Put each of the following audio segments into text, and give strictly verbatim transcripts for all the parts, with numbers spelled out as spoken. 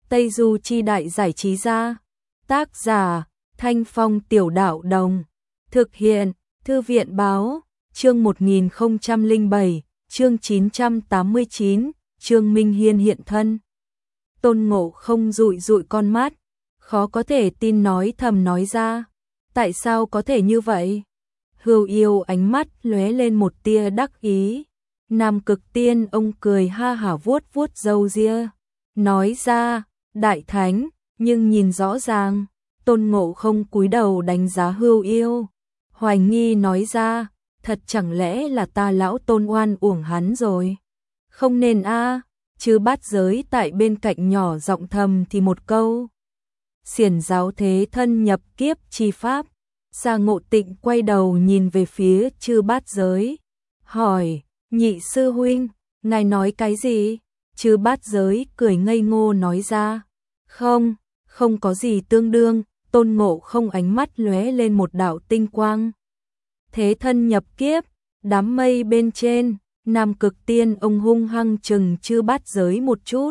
Tây Du Chi Đại Giải Trí Gia. Tác giả Thanh Phong Tiểu Đạo Đồng. Thực hiện Thư viện Báo. Chương một nghìn không trăm lẻ bảy, chương chín trăm tám mươi chín, Trương Minh Hiên hiện thân. Tôn Ngộ Không dụi dụi con mắt, khó có thể tin nói thầm nói ra. Tại sao có thể như vậy? Hưu Yêu ánh mắt lóe lên một tia đắc ý. Nam Cực Tiên ông cười ha hả vuốt vuốt râu ria, nói ra, Đại Thánh, nhưng nhìn rõ ràng. Tôn Ngộ Không cúi đầu đánh giá Hưu Yêu, hoài nghi nói ra, thật chẳng lẽ là ta lão Tôn oan uổng hắn rồi? Không nên a. Chứ Bát Giới tại bên cạnh nhỏ giọng thầm thì một câu. Xiển giáo thế thân nhập kiếp chi pháp. Sa Ngộ Tịnh quay đầu nhìn về phía Chư Bát Giới, hỏi, nhị sư huynh, ngài nói cái gì? Chư Bát Giới cười ngây ngô nói ra, không, không có gì tương đương. Tôn Ngộ Không ánh mắt lóe lên một đạo tinh quang. Thế thân nhập kiếp, đám mây bên trên. Nam Cực Tiên ông hung hăng chừng Chư Bát Giới một chút.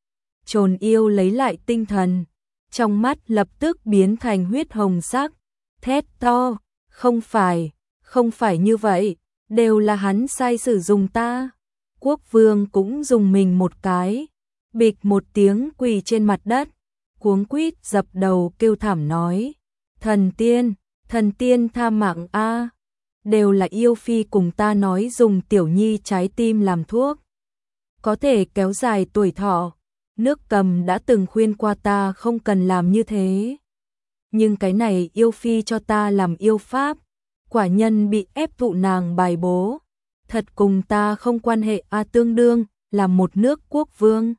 Trồn Yêu lấy lại tinh thần, trong mắt lập tức biến thành huyết hồng sắc, thét to, không phải, không phải như vậy, đều là hắn sai sử dụng ta. Quốc Vương cũng dùng mình một cái, bịch một tiếng quỳ trên mặt đất, cuống quýt dập đầu kêu thảm nói, thần tiên, thần tiên tha mạng a. Đều là yêu phi cùng ta nói dùng tiểu nhi trái tim làm thuốc, có thể kéo dài tuổi thọ. Nước Cầm đã từng khuyên qua ta không cần làm như thế, nhưng cái này yêu phi cho ta làm yêu pháp, quả nhân bị ép thụ nàng bài bố, thật cùng ta không quan hệ a. Tương đương là một nước quốc vương.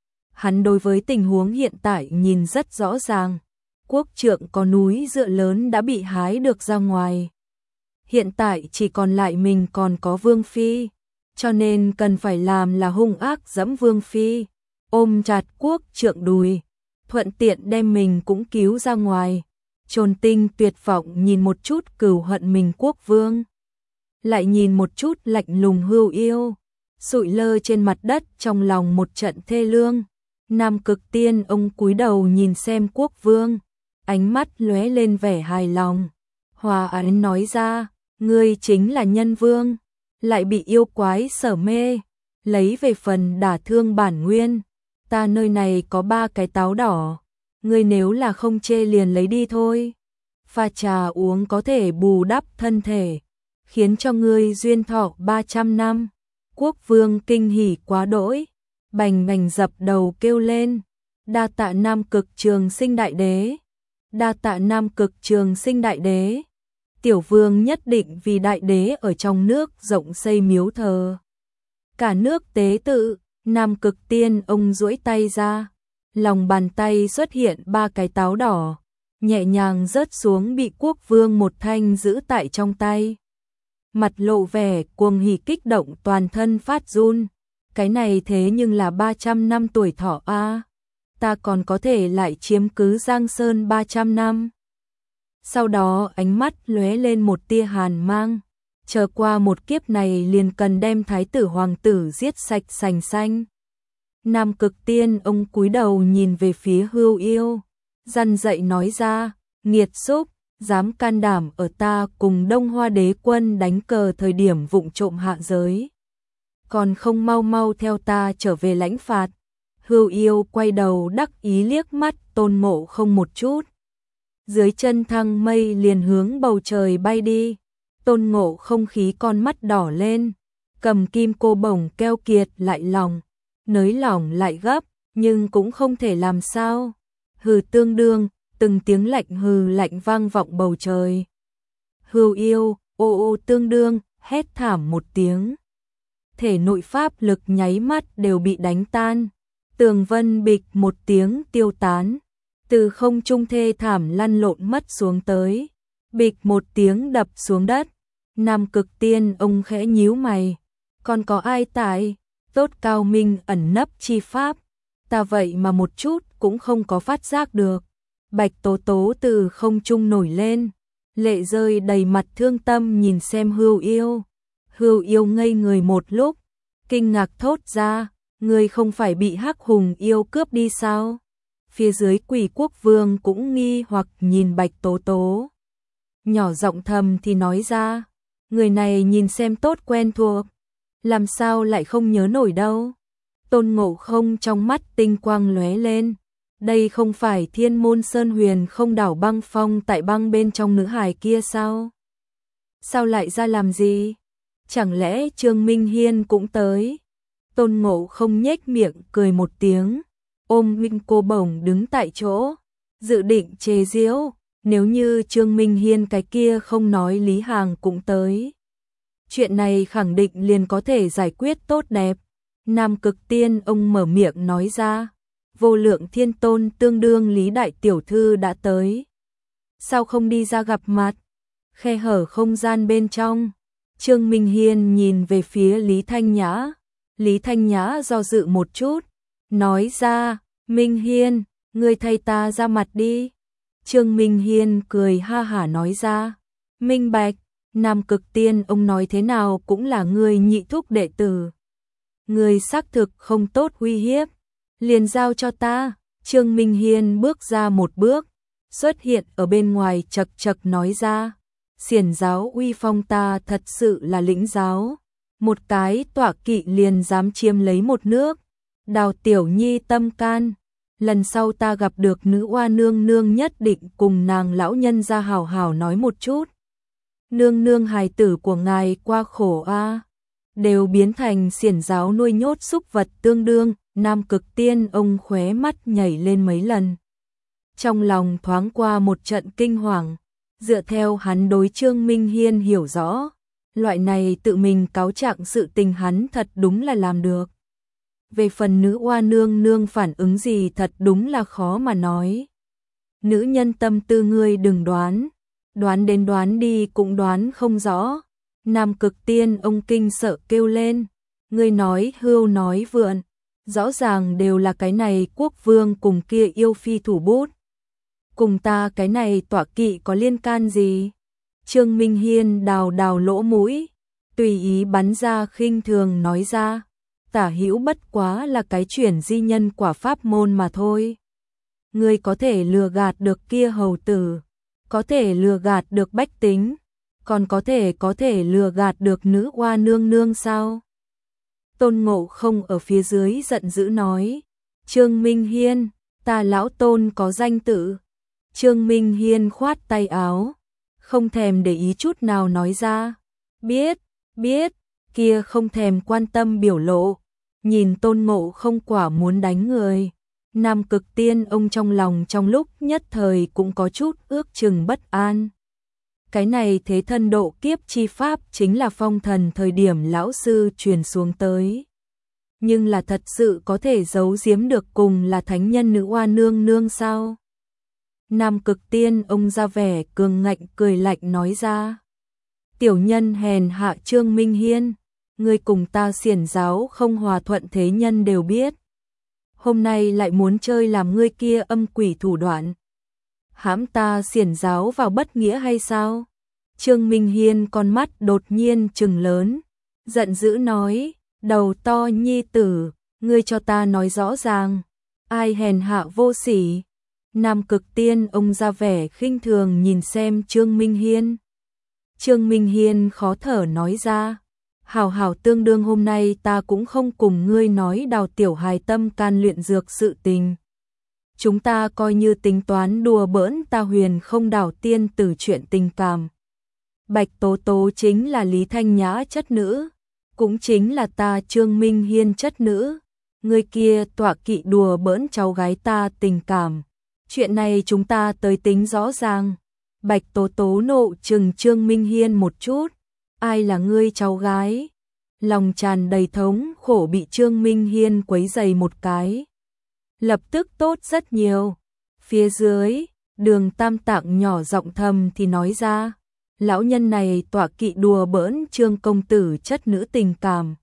Hắn đối với tình huống hiện tại nhìn rất rõ ràng, quốc trượng có núi dựa lớn đã bị hái được ra ngoài. Hiện tại chỉ còn lại mình còn có vương phi, cho nên cần phải làm là hung ác dẫm vương phi, ôm chặt quốc trượng đùi, thuận tiện đem mình cũng cứu ra ngoài. Trồn Tinh tuyệt vọng nhìn một chút cừu hận mình quốc vương, lại nhìn một chút lạnh lùng Hưu Yêu, sụi lơ trên mặt đất trong lòng một trận thê lương. Nam Cực Tiên ông cúi đầu nhìn xem quốc vương, ánh mắt lóe lên vẻ hài lòng, hòa ái nói ra, ngươi chính là nhân vương, lại bị yêu quái sở mê, lấy về phần đả thương bản nguyên. Ta nơi này có ba cái táo đỏ, ngươi nếu là không chê liền lấy đi thôi. Pha trà uống có thể bù đắp thân thể, khiến cho ngươi duyên thọ ba trăm năm. Quốc vương kinh hỉ quá đỗi, bành bành dập đầu kêu lên, đa tạ Nam Cực Trường Sinh Đại Đế, đa tạ Nam Cực Trường Sinh Đại Đế. Tiểu vương nhất định vì đại đế ở trong nước rộng xây miếu thờ, cả nước tế tự. Nam Cực Tiên ông duỗi tay ra, lòng bàn tay xuất hiện ba cái táo đỏ, nhẹ nhàng rớt xuống bị quốc vương một thanh giữ tại trong tay. Mặt lộ vẻ cuồng hỉ kích động, toàn thân phát run. Cái này thế nhưng là ba trăm năm tuổi thọ a, ta còn có thể lại chiếm cứ Giang Sơn ba trăm năm. Sau đó ánh mắt lóe lên một tia hàn mang, chờ qua một kiếp này liền cần đem thái tử hoàng tử giết sạch sành xanh. Nam Cực Tiên ông cúi đầu nhìn về phía Hưu Yêu, răn dạy nói ra, nghiệt xúc, dám can đảm ở ta cùng Đông Hoa Đế quân đánh cờ thời điểm vụng trộm hạ giới, còn không mau mau theo ta trở về lãnh phạt. Hưu Yêu quay đầu đắc ý liếc mắt Tôn Ngộ Không một chút, dưới chân thăng mây liền hướng bầu trời bay đi. Tôn Ngộ Không khí con mắt đỏ lên, cầm kim cô bổng keo kiệt lại lòng, nới lỏng lại gấp, nhưng cũng không thể làm sao. Hừ tương đương, từng tiếng lạnh hừ lạnh vang vọng bầu trời. Hưu Yêu, ô ô tương đương, hét thảm một tiếng. Thể nội pháp lực nháy mắt đều bị đánh tan, tường vân bịch một tiếng tiêu tán, từ không trung thê thảm lăn lộn mất xuống tới, bịch một tiếng đập xuống đất. Nam Cực Tiên ông khẽ nhíu mày, còn có ai tại, tốt cao minh ẩn nấp chi pháp, ta vậy mà một chút cũng không có phát giác được. Bạch Tố Tố từ không trung nổi lên, lệ rơi đầy mặt thương tâm nhìn xem Hưu Yêu. Hưu Yêu ngây người một lúc, kinh ngạc thốt ra, ngươi không phải bị Hắc Hùng yêu cướp đi sao? Phía dưới Quỷ Quốc Vương cũng nghi hoặc nhìn Bạch Tố Tố. Nhỏ giọng thầm thì nói ra, người này nhìn xem tốt quen thuộc, làm sao lại không nhớ nổi đâu. Tôn Ngộ Không trong mắt tinh quang lóe lên, đây không phải Thiên Môn Sơn Huyền Không Đảo Băng Phong tại băng bên trong nữ hài kia sao? Sao lại ra làm gì? Chẳng lẽ Trương Minh Hiên cũng tới? Tôn Ngộ Không nhếch miệng cười một tiếng, ôm Minh Cô Bổng đứng tại chỗ, dự định chế giễu, nếu như Trương Minh Hiên cái kia không nói Lý Hàng cũng tới. Chuyện này khẳng định liền có thể giải quyết tốt đẹp. Nam Cực Tiên ông mở miệng nói ra, Vô Lượng Thiên Tôn tương đương Lý Đại Tiểu Thư đã tới. Sao không đi ra gặp mặt? Khe hở không gian bên trong. Trương Minh Hiên nhìn về phía Lý Thanh Nhã. Lý Thanh Nhã do dự một chút, nói ra, Minh Hiên, ngươi thay ta ra mặt đi. Trương Minh Hiên cười ha hả nói ra, minh bạch, Nam Cực Tiên ông nói thế nào cũng là người nhị thúc đệ tử. Người xác thực không tốt uy hiếp, liền giao cho ta. Trương Minh Hiên bước ra một bước, xuất hiện ở bên ngoài chật chật nói ra, xiển giáo uy phong ta thật sự là lĩnh giáo. Một cái tọa kỵ liền dám chiếm lấy một nước. Đào Tiểu Nhi tâm can, lần sau ta gặp được nữ oa nương nương nhất định cùng nàng lão nhân ra hào hào nói một chút. Nương nương hài tử của ngài qua khổ a, đều biến thành xiển giáo nuôi nhốt súc vật tương đương. Nam Cực Tiên ông khóe mắt nhảy lên mấy lần, trong lòng thoáng qua một trận kinh hoàng. Dựa theo hắn đối Trương Minh Hiên hiểu rõ, loại này tự mình cáo trạng sự tình hắn thật đúng là làm được. Về phần nữ oa nương nương phản ứng gì thật đúng là khó mà nói. Nữ nhân tâm tư ngươi đừng đoán, đoán đến đoán đi cũng đoán không rõ. Nam Cực Tiên ông kinh sợ kêu lên, ngươi nói hưu nói vượn, rõ ràng đều là cái này quốc vương cùng kia yêu phi thủ bút. Cùng ta cái này tọa kỵ có liên can gì? Trương Minh Hiên đào đào lỗ mũi, tùy ý bắn ra khinh thường nói ra, tả hữu bất quá là cái chuyển di nhân quả pháp môn mà thôi. Ngươi có thể lừa gạt được kia hầu tử, có thể lừa gạt được bách tính, còn có thể có thể lừa gạt được nữ oa nương nương sao? Tôn Ngộ Không ở phía dưới giận dữ nói, Trương Minh Hiên, ta lão Tôn có danh tự. Trương Minh Hiên khoát tay áo, không thèm để ý chút nào nói ra, biết, biết, kia không thèm quan tâm biểu lộ, nhìn Tôn Ngộ Không quả muốn đánh người. Nam Cực Tiên ông trong lòng trong lúc nhất thời cũng có chút ước chừng bất an. Cái này thế thân độ kiếp chi pháp chính là phong thần thời điểm lão sư truyền xuống tới. Nhưng là thật sự có thể giấu giếm được cùng là thánh nhân nữ oa nương nương sao? Nam Cực Tiên ông ra vẻ cường ngạnh cười lạnh nói ra, tiểu nhân hèn hạ Trương Minh Hiên, ngươi cùng ta xiển giáo không hòa thuận thế nhân đều biết. Hôm nay lại muốn chơi làm ngươi kia âm quỷ thủ đoạn, hãm ta xiển giáo vào bất nghĩa hay sao? Trương Minh Hiên con mắt đột nhiên trừng lớn, giận dữ nói, đầu to nhi tử, ngươi cho ta nói rõ ràng, ai hèn hạ vô sỉ? Nam Cực Tiên ông ra vẻ khinh thường nhìn xem Trương Minh Hiên. Trương Minh Hiên khó thở nói ra, hảo hảo tương đương hôm nay ta cũng không cùng ngươi nói đào tiểu hài tâm can luyện dược sự tình. Chúng ta coi như tính toán đùa bỡn ta Huyền Không Đảo tiên tử chuyện tình cảm. Bạch Tố Tố chính là Lý Thanh Nhã chất nữ, cũng chính là ta Trương Minh Hiên chất nữ. Người kia tọa kỵ đùa bỡn cháu gái ta tình cảm. Chuyện này chúng ta tới tính rõ ràng. Bạch Tố Tố nộ trừng Trương Minh Hiên một chút. Ai là ngươi cháu gái? Lòng tràn đầy thống khổ bị Trương Minh Hiên quấy dày một cái. Lập tức tốt rất nhiều. Phía dưới, Đường Tam Tạng nhỏ giọng thầm thì nói ra, lão nhân này tọa kỵ đùa bỡn Trương công tử chất nữ tình cảm.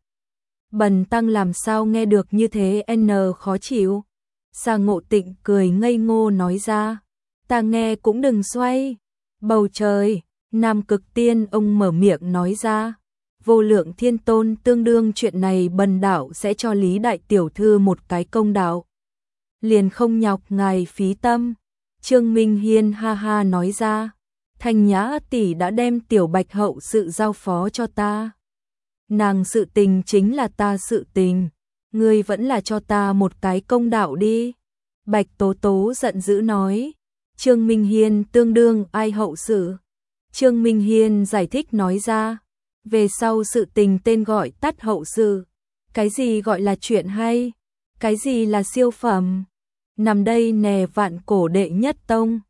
Bần tăng làm sao nghe được như thế n khó chịu. Sa Ngộ Tịnh cười ngây ngô nói ra, ta nghe cũng đừng xoay. Bầu trời, Nam Cực Tiên ông mở miệng nói ra, Vô Lượng Thiên Tôn tương đương chuyện này bần đạo sẽ cho Lý Đại Tiểu Thư một cái công đạo. liền không nhọc ngài phí tâm. Trương Minh Hiên ha ha nói ra, Thanh Nhã tỷ đã đem tiểu Bạch hậu sự giao phó cho ta. Nàng sự tình chính là ta sự tình, ngươi vẫn là cho ta một cái công đạo đi. Bạch Tố Tố giận dữ nói, Trương Minh Hiên tương đương ai hậu sự. Trương Minh Hiên giải thích nói ra, về sau sự tình tên gọi tắt hậu sự. Cái gì gọi là chuyện hay? Cái gì là siêu phẩm? Nằm đây nè vạn cổ đệ nhất tông.